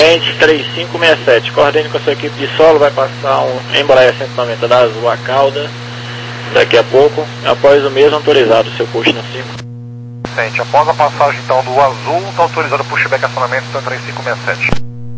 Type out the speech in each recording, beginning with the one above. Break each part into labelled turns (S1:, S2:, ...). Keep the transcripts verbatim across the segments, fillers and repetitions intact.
S1: Cliente três cinco seis sete, coordene com a sua equipe de solo, vai passar um Embraer cento e noventa da Azul a cauda daqui a pouco, após o mesmo autorizado, seu push no cinco.
S2: Cliente, após a passagem então do Azul, está autorizado o pushback acionamento então três cinco seis sete.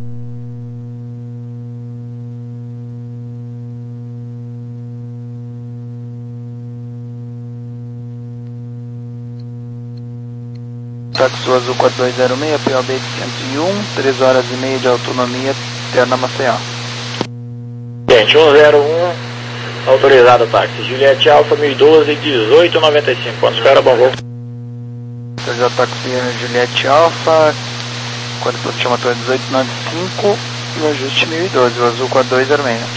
S3: Táxi Azul quatro dois zero seis, P O B de cento e um, três horas e meia de autonomia, Terna Maceió.
S1: Gente, um zero um, autorizado táxi, Juliette Alfa mil e doze, dezoito noventa e cinco, quando espera, bom voo.
S3: Autorizado táxi Juliette Alfa, quando chama torre dezoito noventa e cinco e o ajuste mil e doze, o Azul quatro dois zero seis.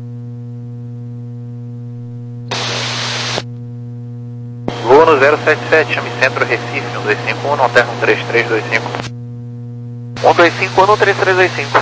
S2: Voo no zero sete sete, chame Centro Recife, um dois cinco um, alterna um três três dois cinco. um dois cinco um, três três dois cinco.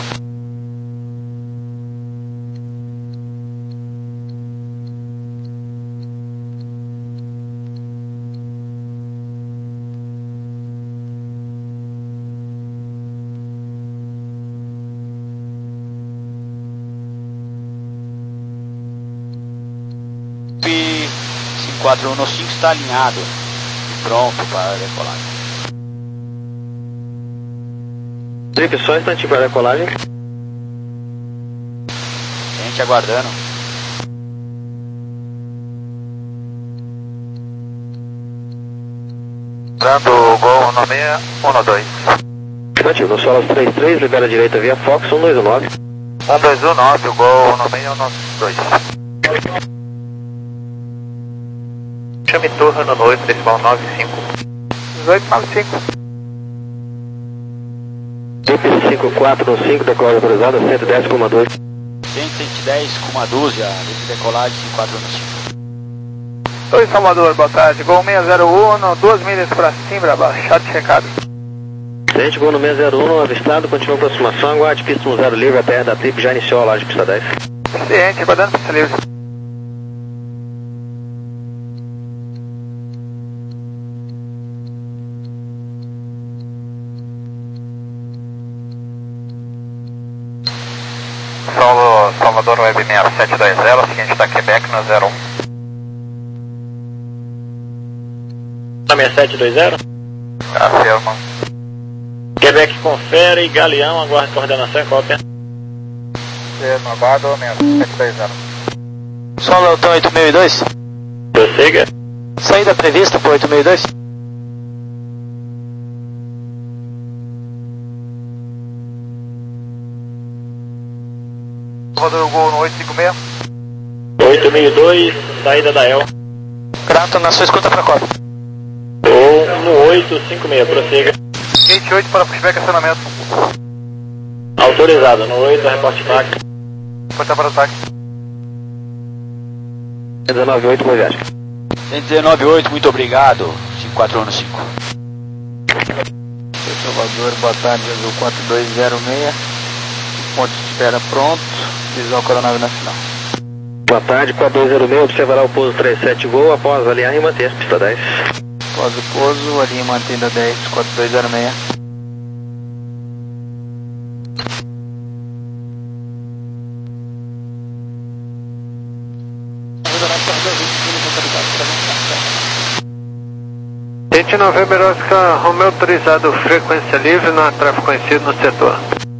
S4: quatro um cinco está alinhado e pronto para a decolagem.
S1: Trip, só um instantinho para a decolagem.
S4: Gente aguardando.
S2: Dando Gol um seis um dois.
S1: Negativo, no solo três três, libera a direita via Fox um dois um nove.
S2: um dois um nove, o Gol um seis um dois. Chame Torre no oito, decimal nove cinco. dezoito nove cinco.
S1: Trip cinco quatro um cinco, decolagem autorizada, cento e dez vírgula dois.
S4: cento e dez com uma dúzia de decolagem de quatro um cinco.
S3: Oi Salvador, boa tarde, Gol seis zero um, duas milhas para cima, baixado de recado.
S1: Cliente, Gol no seis zero um, avistado, continua a aproximação, aguarde pista um zero livre, a T R da Trip já iniciou a laje pista dez.
S3: Cliente, aguardando pista livre.
S2: Solo Salvador Web seis sete dois zero, seguinte está Quebec no zero um.
S1: seis sete dois zero.
S2: Afirma.
S1: Quebec confere, Galeão, aguarde coordenação e cópia.
S2: No aguardo seis sete dois zero.
S3: Solo Elton oito seis dois.
S1: Prossiga.
S3: Saída prevista por oito seis dois.
S2: Salvador Gol no oito cinco seis.
S1: oito seis dois, saída da El.
S3: Grato na sua escuta para cópia.
S1: Ou no oito cinco seis, prossiga.
S2: Gate oito para pushback acionamento.
S1: Autorizado, no oito, reporte táxi.
S2: Corta para o táxi.
S1: dezenove oito, boa viagem.
S4: cento e dezenove oito, muito obrigado. cinco quatro um cinco.
S3: Salvador, boa tarde, Azul quatro dois zero seis. Ponto de espera pronto. Visual Coronave Nacional.
S1: Boa tarde, quatro dois zero seis, observará o pouso trinta e sete Gol após alinhar e manter, pista dez.
S3: Após o pouso, a linha mantida dez, quatro dois zero seis.
S5: Gente November Oscar Romeo autorizado, frequência livre, não há tráfego conhecido no setor.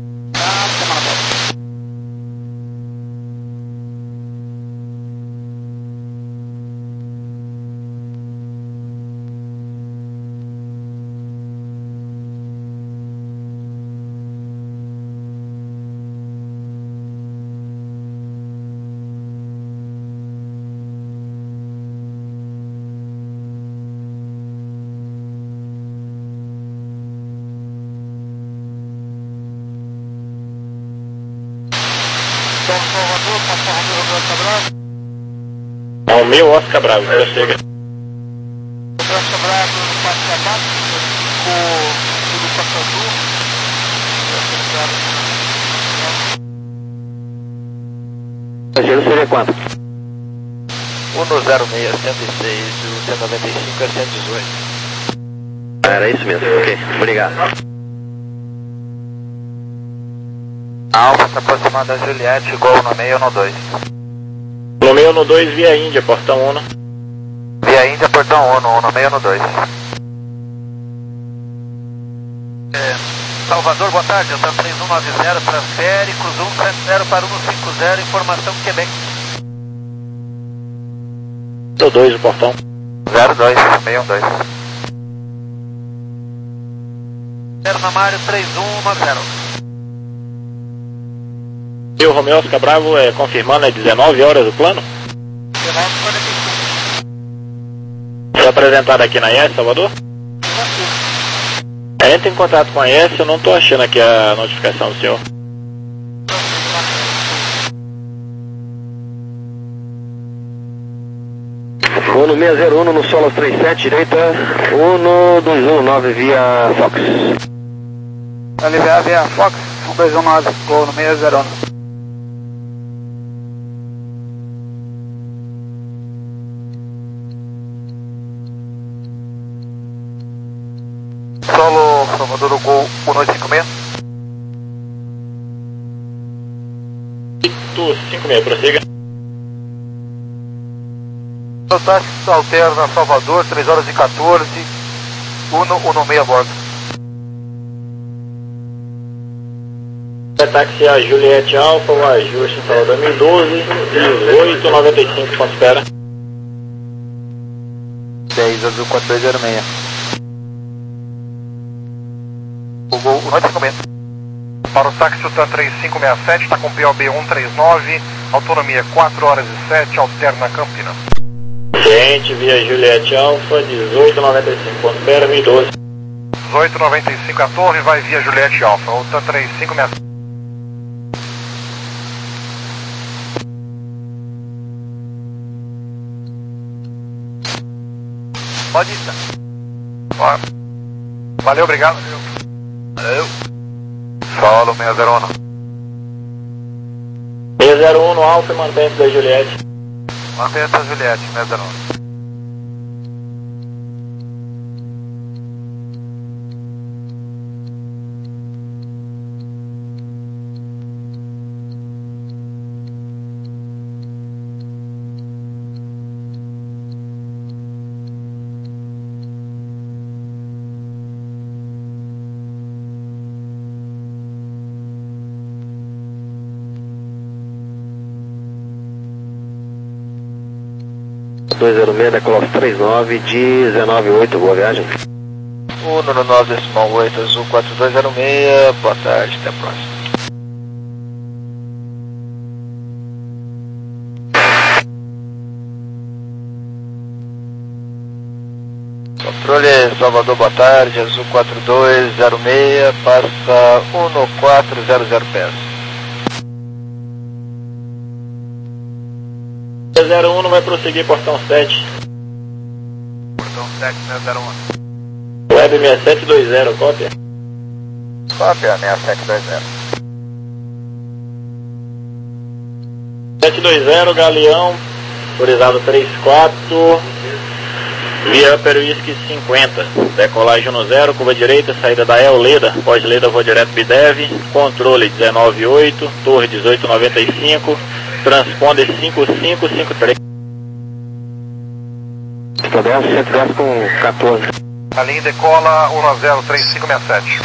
S1: Ao meu Oscar Bravo, prossiga.
S3: Oscar Bravo no quatro abaixo, com tudo quatro azul.
S1: Giro seria quanto?
S2: um no zero seis, cento e seis, o cento e noventa e cinco é cento e dezoito.
S1: Era isso mesmo, ok, obrigado.
S2: Alfa se aproximando da Juliette, Gol no meio no dois.
S1: No meio no dois, via Índia, portão um.
S2: Via Índia, portão um, no meio no dois. É, Salvador, boa tarde, eu estou três um nove zero, transfere, cruza um sete zero para um cinco zero, informação Quebec.
S1: Do dois, o portão.
S2: zero dois, meio um dois. zero na Mário, três um nove zero.
S1: E o Romeo Oscar Bravo, é, confirmando, é dezenove horas o plano?
S2: dezenove e quarenta e cinco.
S1: Foi apresentado aqui na I E S, Salvador? É, entra em contato com a I E S, eu não estou achando aqui a notificação do senhor.
S6: Uno seis zero um no Solos trinta e sete, direita, Uno dois um nove via Fox.
S3: L V A via Fox, um dois um nove, Gol no seis zero um.
S2: Solo, Salvador, Gol um oito cinco seis.
S1: oito cinco seis, prossiga.
S2: Táxi alterna Salvador, três horas e quatorze, Uno, Uno meio a bordo.
S1: É táxi a Juliette Alfa, o ajuste em Salvador dois mil e doze, dezoito noventa e cinco, ponto espera.
S3: dez azul quatro dois zero seis.
S2: O Gol um oito cinco seis. Para o táxi Utan três cinco seis sete, está com P O B cento e trinta e nove, autonomia quatro horas e sete, alterna Campinas.
S1: Gente, via Juliette Alfa, dezoito noventa e cinco, ponto espera, mil e doze.
S2: dezoito noventa e cinco a torre, vai via Juliette Alfa, Utan três cinco seis sete. Pode ir, tá? Valeu, obrigado. Valeu. Solo seis zero um.
S1: seis zero um no Alfa e mantém-se da Juliette.
S2: Mantenha-se a Juliette, seis zero um.
S6: dois zero seis, Decolos trinta e nove, dezenove oito, boa viagem.
S3: Uno no nove, decimal oito, azul quatro dois zero seis, boa tarde, até a próxima. Controle Salvador, boa tarde, azul quatro dois zero seis, passa Uno quatro zero zero pés.
S1: seis zero um vai prosseguir portão sete.
S2: Portão sete, seis zero um.
S1: Web seis sete dois zero, cópia.
S2: Cópia, seis sete dois zero.
S1: sete dois zero, Galeão, autorizado três quatro, via Upper Whisky cinquenta, decolagem no zero, curva direita, saída da El Leda, pós-Leda, vou direto Bidev, controle dezenove oito, torre dezoito noventa e cinco, transponder cinco cinco cinco três.
S6: cento e dez com quatorze.
S2: A linha decola um zero três cinco seis sete.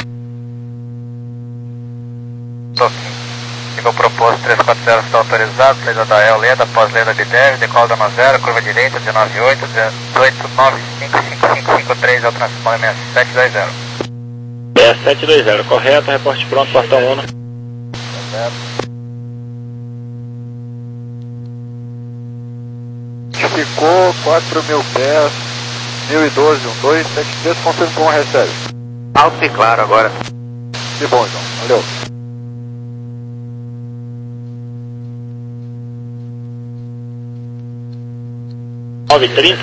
S2: Nível proposto três quatro zero está autorizado, saída da El Leda, pós-Leda Bidev, decola da um zero, curva direita, dezenove oito, dezoito nove cinco cinco cinco cinco três, ao transponder seis sete dois zero.
S1: seis sete dois zero, correto, reporte pronto, portão um.
S3: Ficou quatro mil pés, mil e doze, um dois sete três, confirma como recebe.
S2: Alto e claro agora.
S3: Que bom, João, valeu.
S1: nove trinta.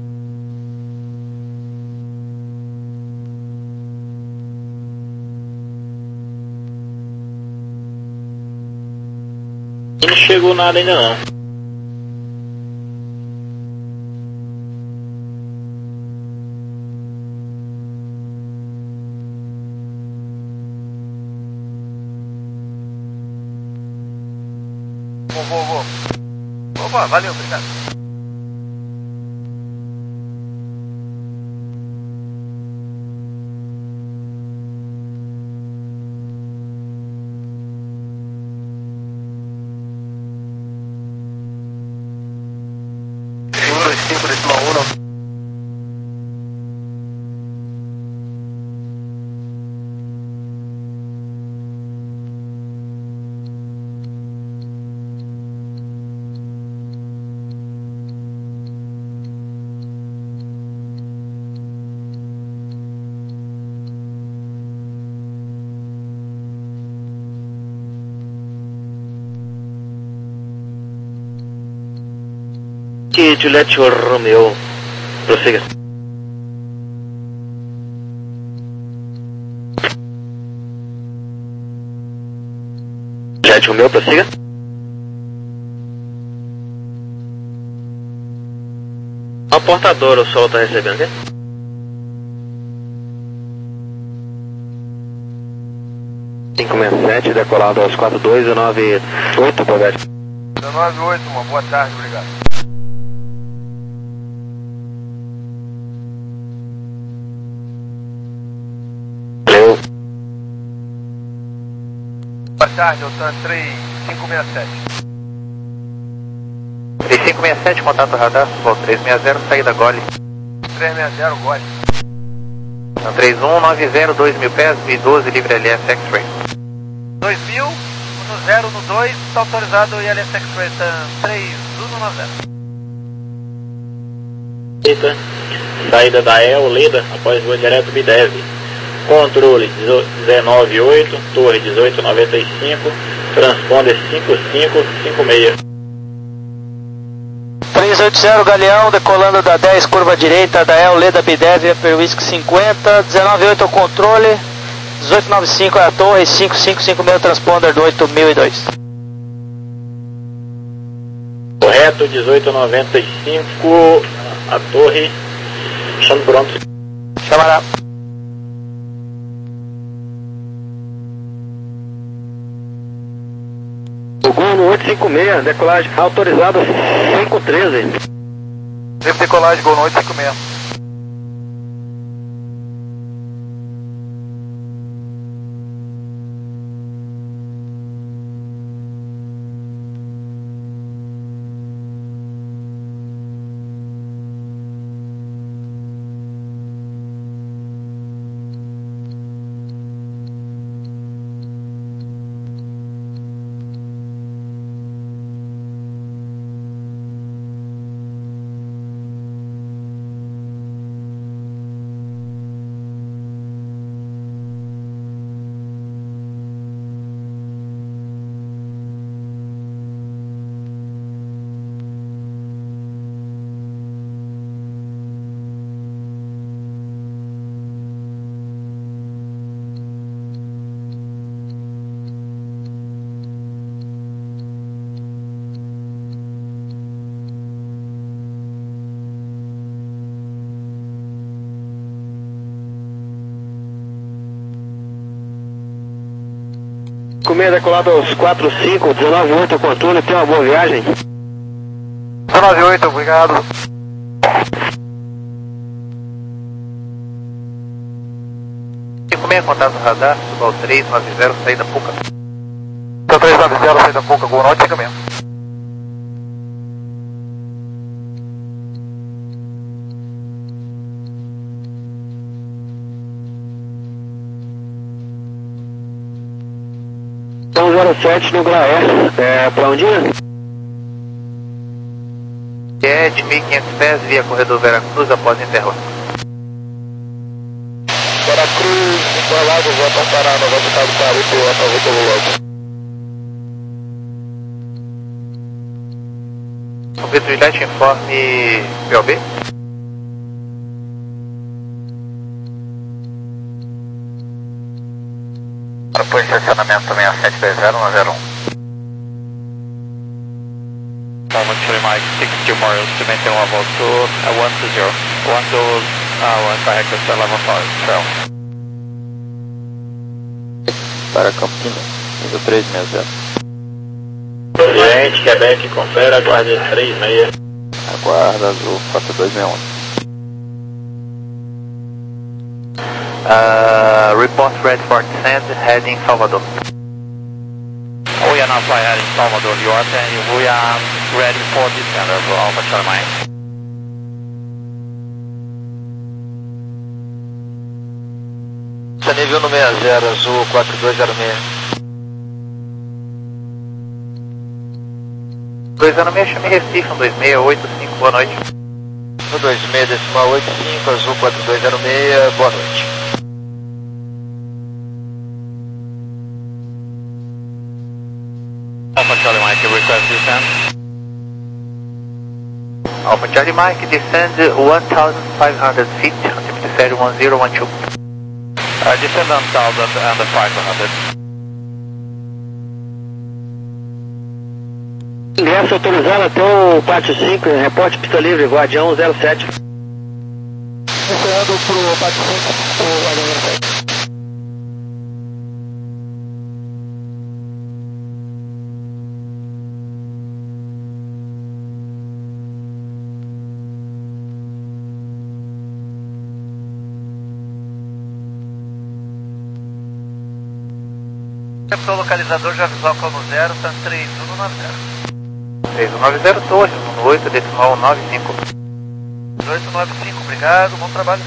S1: Não chegou nada ainda não.
S2: Vou, vou, vou. Opa, valeu, obrigado. um, dois, cinco, decimal um.
S6: Que Juliette Romeo, prossiga. Juliette Romeo, prossiga. A portadora, o sol está recebendo, né? cinco seis sete, decolado aos quatro dois e nove oito, Provete.
S2: nove oito, uma boa tarde, obrigado.
S6: Valeu.
S2: Boa tarde, Altan três cinco seis sete.
S3: três cinco seis sete, contato radar, voo três seis zero, saída Gole.
S2: três seis zero, Gole.
S3: três um nove zero, dois mil pés, mil e doze, livre L S X-Ray.
S2: dois mil, no zero, no dois, está autorizado o I L S X-Ray, três um nove zero.
S1: Saída da E L Leda, após voo direto B D E V. Controle dezenove oito, torre dezoito noventa e cinco, transponder cinco cinco cinco seis.
S4: três oito zero Galeão, decolando da dez, curva direita, da E L Leda B D E V, per Whisky cinquenta, dezenove oito ao controle, dezoito noventa e cinco é a torre, cinco cinco cinco seis transponder do oito mil e dois.
S1: Correto, dezoito noventa e cinco, a torre, estando pronto.
S4: Chamará.
S6: O Gol no oito cinco seis, decolagem autorizado cinco treze.
S2: Livre decolagem, Gol no oito cinco seis.
S6: cinco seis, decolado aos quatro cinco, dezenove oito ao controle, tenha uma boa viagem.
S2: dezenove oito, obrigado.
S3: cinco seis, contato radar, suba ao três nove zero, saída Puca.
S2: Então três nove zero, saída Puca, Gol no oito cinco seis.
S6: Então zero sete no Glaé, é, pra onde é?
S3: sete mil e quinhentos pés, via corredor Veracruz, após intervalo.
S2: Veracruz, Interlagos, volta a parar, nova volta do Caribe, volta a volta do logo.
S3: Vitor Juliette, informe P O B.
S2: Propõe estacionamento seis sete dois zero um zero um.
S3: Moment to Mike, sixty miles to maintain level two, uh, one two zero. one two, uh, one five, level five, trail.
S4: Para Campina, nível três seis zero.
S1: Frente, Quebec, confere, aguarde três seis.
S3: Aguarda, Azul quatro dois seis um.
S2: Uh, report ready for descent, heading Salvador.
S4: We are now fly heading Salvador, U S, and we are ready for descent as well, Alpha Charlie Mike.
S3: Nível no seis zero, Azul quatro dois zero seis.
S2: dois zero seis, chame Recife, um dois seis oito cinco, boa noite.
S3: um dois seis, decimal oito cinco, Azul quatro dois zero seis, boa noite.
S4: Alpha Charlie Mike, request descent.
S2: Alpha Charlie Mike, descend one thousand five hundred feet, altimeter sério one zero one two.
S4: Uh, descend one thousand five hundred.
S6: Ingresso autorizado até o pátio cinco, reporte pista livre, Guardião zero sete.
S3: Encerrando pro pátio cinco, o Guardião zero sete.
S2: O localizador já avisou com o zero, tá três um nove zero. três um nove zero, Torres, um oito, decimal nove cinco. oito nove cinco, obrigado, bom trabalho.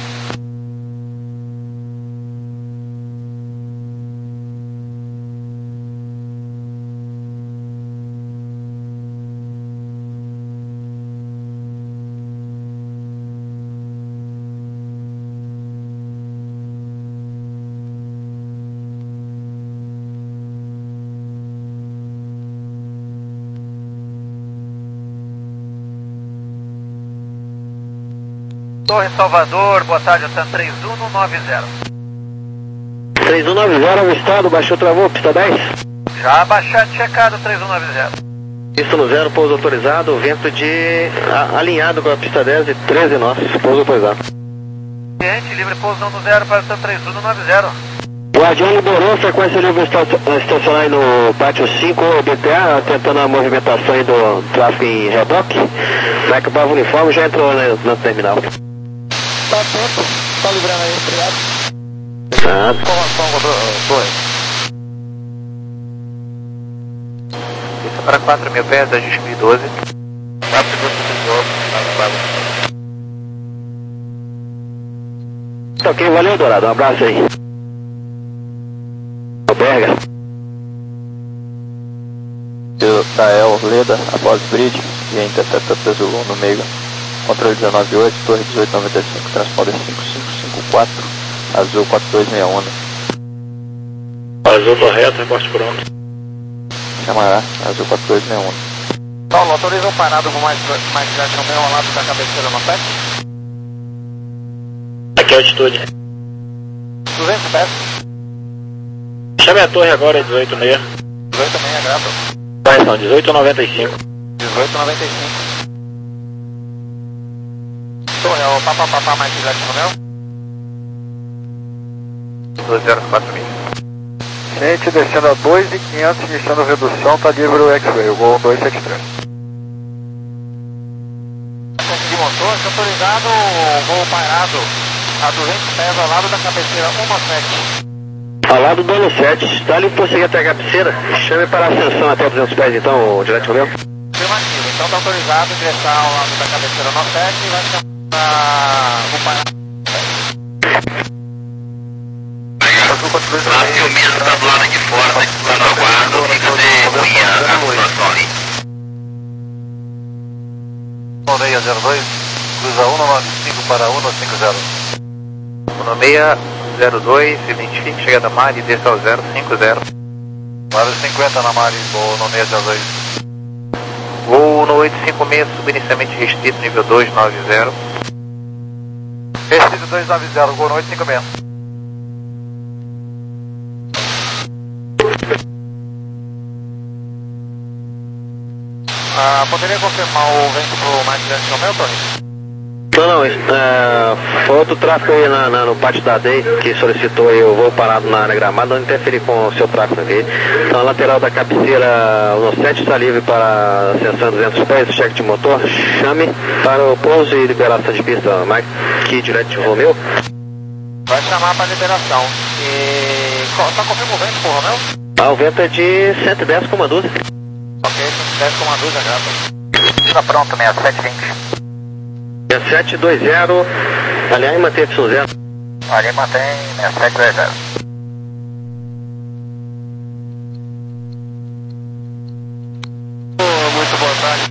S2: Torre Salvador, boa tarde, Tan três um nove zero.
S6: três um nove zero, o estado, baixou, travou, pista dez.
S2: Já baixado, checado, três um nove zero.
S6: Pista no zero, pouso autorizado, vento de... A, alinhado com a pista dez e treze nós, pouso autorizado.
S2: Cliente, livre pouso no zero para Tan três um nove zero.
S6: Guardião liberou, frequência livre estacionar aí no pátio cinco, B T A, tentando a movimentação aí do tráfego em reboque. Vai que o Bravo Uniforme já entrou no, no terminal.
S3: Tá atento, tá livrando aí, obrigado.
S6: Tá.
S3: Informação, Torres.
S2: Isso para quatro mil pés, ajuste mil e doze.
S3: quatro segundos de jogo,
S6: Tá ok, valeu, Dourado, um abraço aí. Alberga.
S3: Da El Leda, após bridge, e ainda Teta Zulu no meio. Controle dezenove oito, Torre dezoito noventa e cinco, transponder cinco cinco cinco quatro, Azul quatro dois seis um.
S1: Azul correto, reporte pronto.
S3: Chamará, Azul quatro dois seis um.
S4: Paulo, autoriza um parado com mais, mais grande no meu ao lado da cabeceira no pé?
S1: Aqui é a altitude.
S4: duzentos pés.
S1: Chame a torre agora, dezoito seis.
S4: dezoito também é grava.
S1: Vai, são dezoito noventa e cinco.
S4: dezoito noventa e cinco. Torre, é o papapá mais grande no meu?
S2: dois zero quatro mil.
S5: Gente, descendo a dois mil e quinhentos, iniciando redução, tá livre o X-Ray, o Gol dois sete três.
S4: De motor, autorizado, voo parado a duzentos pés ao lado da cabeceira um sete.
S6: Ao lado do ano sete, está ali por seguir até a cabeceira, chame para a ascensão até duzentos pés então, direto Romeu.
S4: Afirmativo, então está autorizado ingressar ao lado da cabeceira um sete e vai chamar o parado.
S7: Lá Filmino tá do lado de fora, tá escutando a guarda, fica até ruim a situação ali.
S2: Moreia zero dois, cruza um nove cinco para um cinco zero. um seis zero dois, identifique chegada a Mari, desça ao zero cinco zero.
S5: Mari cinquenta na Mari, Gol no seis zero dois.
S2: Voo no oito cinco seis, subinicialmente restrito, nível dois nove zero.
S5: Restrito dois nove zero, Gol no oito cinco seis.
S4: Ah, poderia confirmar o vento pro mais grande no meu, Torre?
S6: Não, não, é, foi outro tráfego aí na, na, no pátio da D E I que solicitou aí o voo parado na área gramada, não interferir com o seu tráfego aqui. Então, a lateral da cabeceira, o sete está livre para ascensão duzentos pés, cheque de motor, chame para o pouso e liberação de pista, Mike, aqui direto de Romeu.
S2: Vai chamar para liberação. E tá confirmando o vento, por Romeu?
S6: Ah, o vento é de cento e dez vírgula doze.
S2: Ok, cento e dez vírgula doze, grava. Tá pronto, sessenta e sete vinte.
S6: sessenta e sete vinte, aliás, mantém Y zero.
S2: Ali mantém sessenta e sete vinte.
S5: Muito boa tarde.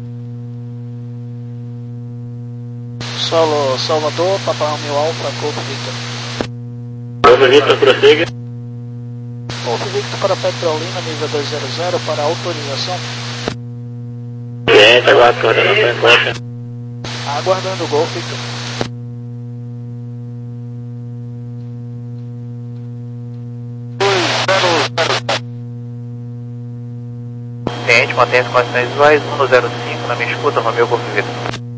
S4: Solo Salvador, Papa Romeo Alfa, Golf Victor.
S1: Golf Victor, prossiga.
S4: Golf Victor para Petrolina, nível duzentos para autorização.
S1: Cliente, aguarda coordenação em conta.
S4: Aguardando o Golf Victor.
S2: Cliente, mantém as condições visuais, um zero cinco na minha escuta, Romeu Golf Victor.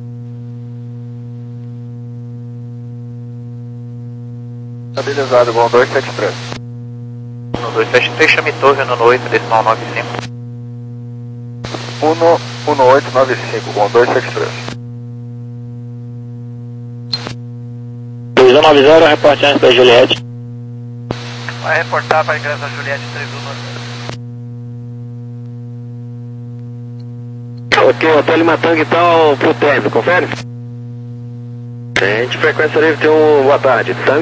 S3: Estabilizado, Gol dois sete três.
S2: um dois sete três, chame torre no oito, decimal nove cinco.
S3: um um oito nove cinco, Gol dois sete três.
S1: dois um nove zero, reporte antes da Juliette.
S2: Vai reportar para a Igreja Juliette três um nove zero.
S6: Ok, Hotel Lima Tango então pro término, confere? Gente, frequência livre tem um boa tarde. Tango.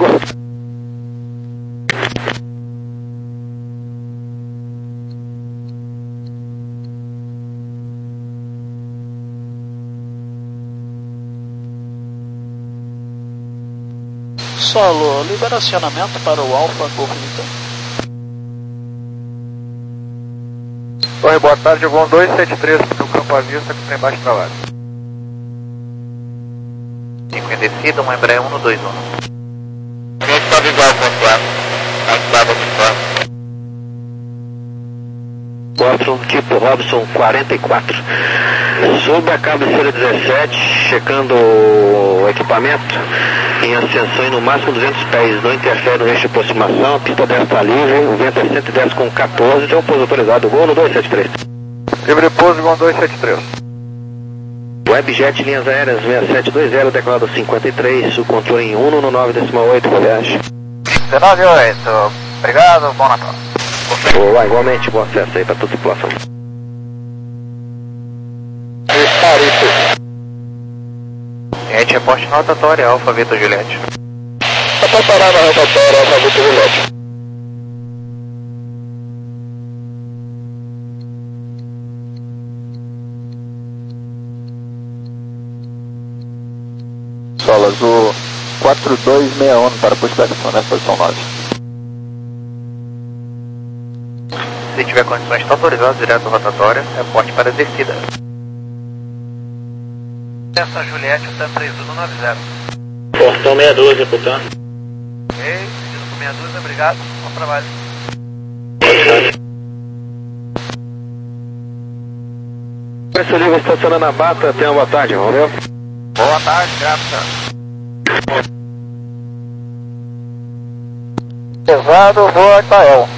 S4: Solo, liberacionamento para o Alfa Golf Victor.
S3: Oi, boa tarde, Gol dois sete três para o campo à vista com trem baixo travado.
S2: cinco em descida, um Embraer um dois um.
S7: A gente estava igual com quatro. Estava com quatro.
S6: Boston, tipo Robson quarenta e quatro. Suba a cabeceira dezessete, checando o equipamento em ascensão e no máximo duzentos pés, não interfere no eixo de aproximação, a pista dez está livre, o vento é cento e dez com quatorze, tem um pouso autorizado, voo no dois sete três.
S3: Livre pouso, Gol dois sete três.
S6: Webjet, linhas aéreas sessenta e sete vinte, declarado cinquenta e três, o controle em um no nove decimal oito, boa viagem.
S2: dezenove oito, obrigado, bom Natal.
S6: Olá, igualmente, bom acesso aí para toda a população.
S2: Cliente, reporte na rotatória, Alfa Victor Juliette.
S6: Está parado na rotatória, Alfa Victor Juliette.
S3: Solo azul quatro dois seis um para prospecção, né? Posição nove.
S2: Se tiver condições, está autorizado direto rotatória, reporte para descida. Essa Juliette, o T três um nove zero.
S1: Portão seis doze, portanto.
S2: Ok, seguindo com seis doze, obrigado, bom trabalho.
S6: Esse livro estacionando na Bata, tenha uma boa tarde, valeu?
S2: Boa tarde, graças.
S3: Pesado, voa Itael.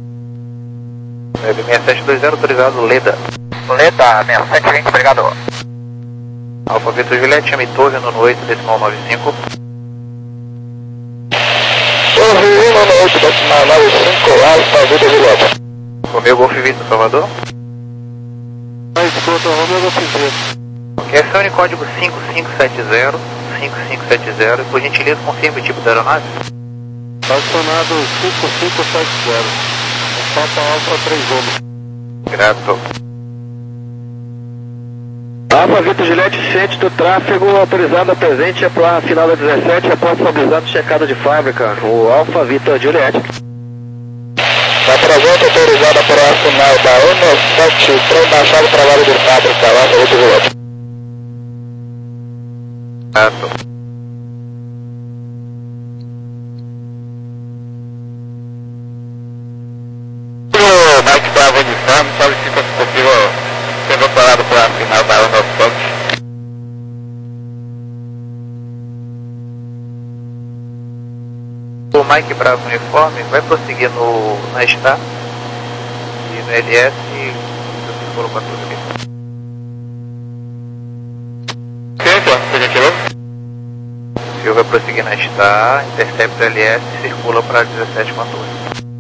S2: Web sessenta e sete vinte, autorizado, Leda.
S3: Leda, sessenta e sete vinte, obrigado.
S2: Alfa Victor Juliette, chame torre no oito, decimal nove cinco.
S3: Torre um no oito, decimal nove cinco, Alfa Victor Juliette.
S2: Romeu Golf Victor, Salvador.
S5: Escuta, Romeu Golf Victor.
S2: Ok, esse é o unicódigo cinco cinco sete zero, cinco cinco sete zero, por gentileza confirme o tipo da aeronave.
S5: Acionado cinco cinco sete zero. Papa Alfa três um.
S2: Grato.
S6: Alfa Victor Juliette, ciente do tráfego, autorizado a presente para a final da dezessete, após estabilizado checado de fábrica, o Alfa Victor Juliette.
S3: A presente autorizada para a final da um sete, trem baixado trabalho de fábrica, Alfa Victor Juliette.
S2: Grato.
S7: O Mike Bravo Uniforme solicita se possível ser voltado para a final da Ono Fox.
S2: Mike Bravo Uniforme, vai prosseguir no, na Star e no L S e eu circulo com a tudo aqui. O senhor vai prosseguir na Star, intercepta o L S e circula para dezessete quatorze.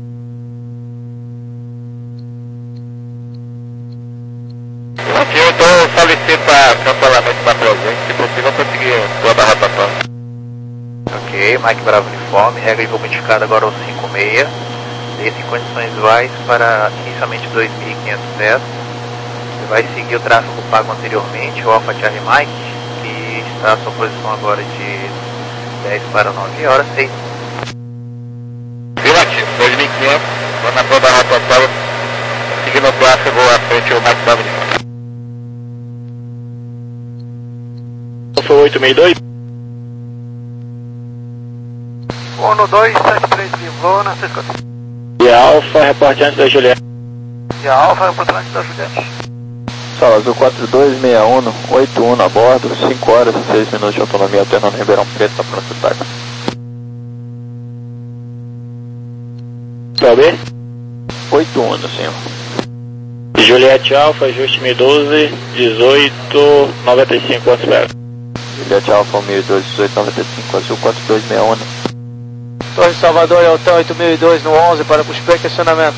S7: Aqui eu estou solicitando cancelamento da presente, se possível prosseguir toda a rotatória.
S2: Ok, Mike Bravo Uniforme, regra de voo modificada agora ao cinco seis, desce em condições vais para inicialmente dois mil e quinhentos pés. Você vai seguir o tráfego pago anteriormente, o Alpha Charlie Mike, que está à sua posição agora de dez para nove horas, seis.
S7: Pilate, dois mil e quinhentos, vou na toda a rotatória, seguindo o tráfego à frente o Mike Bravo Uniforme.
S1: Foi oito seis dois.
S5: Uno dois sete três livrou na seis quatro.
S1: E a Alfa, reporte antes da Juliette.
S5: E a Alfa, reporte antes da Juliette.
S3: Sala Azul quatro dois seis um, oito um a bordo, cinco horas e seis minutos de autonomia, alternando Ribeirão Preto para pronto táxi.
S1: P B?
S3: oito um, senhor.
S1: Juliette Alfa, ajuste mil e doze, dezoito noventa e cinco, quanto espera?
S3: Juliette Alfa mil e doze, dezoito noventa e cinco, Azul quatro dois seis um.
S4: Torre Salvador e Hotel oito mil e dois no onze para cuspir questionamento.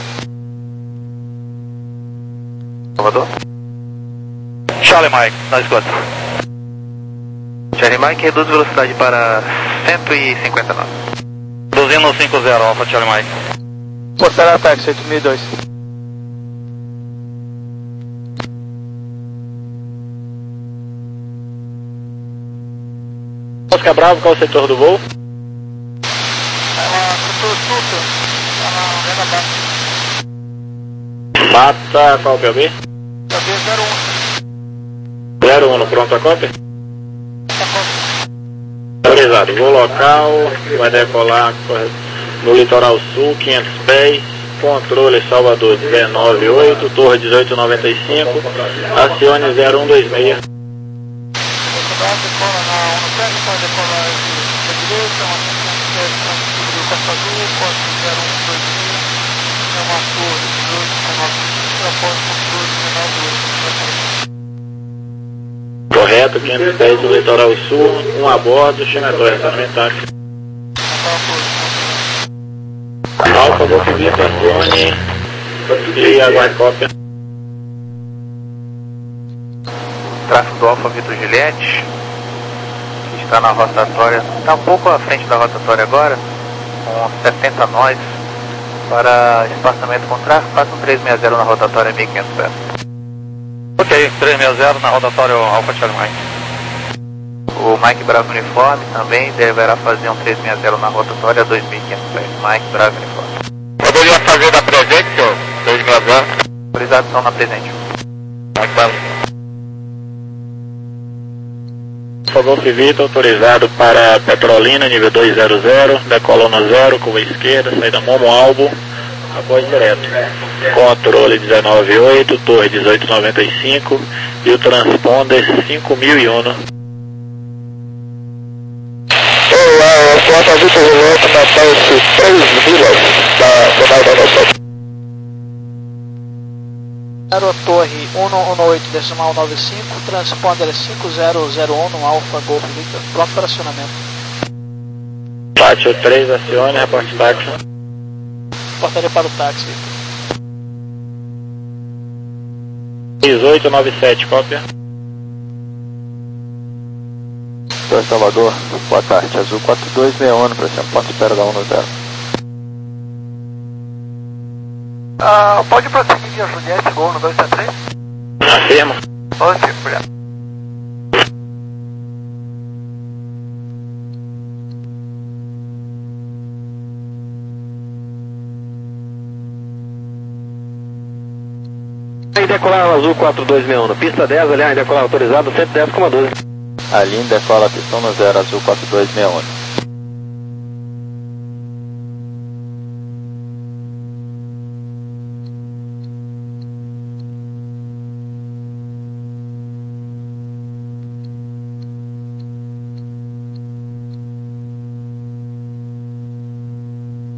S2: Salvador?
S6: Charlie Mike, na escuta.
S2: Charlie Mike, reduz velocidade para cento e cinquenta nós.
S6: Reduzindo cinco zero, Alpha Charlie Mike.
S4: Portará táxi oito mil e dois.
S1: Oscar Bravo, qual é o setor do voo? Mata, qual é o P B? zero um, pronto a cópia? Autorizado, voo local, vai decolar no litoral sul, quinhentos pés, controle Salvador dezenove oito, torre dezoito noventa e cinco, acione zero um dois seis. Correto, quinhentos pés do litoral sul, um a bordo, chama a torre sanitária. Alfa, Golf Vitor, acione e aguarde cópia.
S2: Tráfego do Alfa Vitor Juliette, que está na rotatória, está um pouco à frente da rotatória agora, com setenta nós, para espaçamento com tráfego, passa um três seis zero na rotatória mil e quinhentos pés.
S6: Ok, três seis zero na rotatória Alpha Charlie Mike.
S2: O Mike Bravo Uniforme também deverá fazer um três seis zero na rotatória dois mil e quinhentos pés. Mike Bravo Uniforme.
S7: Poderia fazer da presente, senhor? três seis zero.
S2: Autorizados são na presente.
S7: Mike Bravo.
S1: Golf Vitor, autorizado para Petrolina, nível dois zero zero, decola no zero, curva esquerda, saída Momo Albo, após direto. Controle dezenove oito, torre dezoito noventa e cinco e o transponder cinco mil e um.
S7: Olá, eu sou a Vitor Juliette, Natal três vilas da Cidade da Noção.
S4: Zero Torre um um oito decimal nove cinco, transponder cinco zero zero um, Alfa Golf Victor, pronto para acionamento.
S1: Pátio três, acione, reporte táxi.
S4: Portaria para o táxi.
S1: dezoito noventa e sete, cópia.
S3: Torre Salvador, boa tarde, Azul quatro dois seis um, para cima, ponto espera da um no zero.
S5: Ah, pode prosseguir via Juliette, gol no dois sete três?
S1: Afirma.
S5: Ok, obrigado.
S6: Aí decolar Azul quatro dois seis um, pista dez, aliás, decolar autorizado cento e dez vírgula doze.
S3: A linha decola a pistão no zero, Azul quatro dois seis um.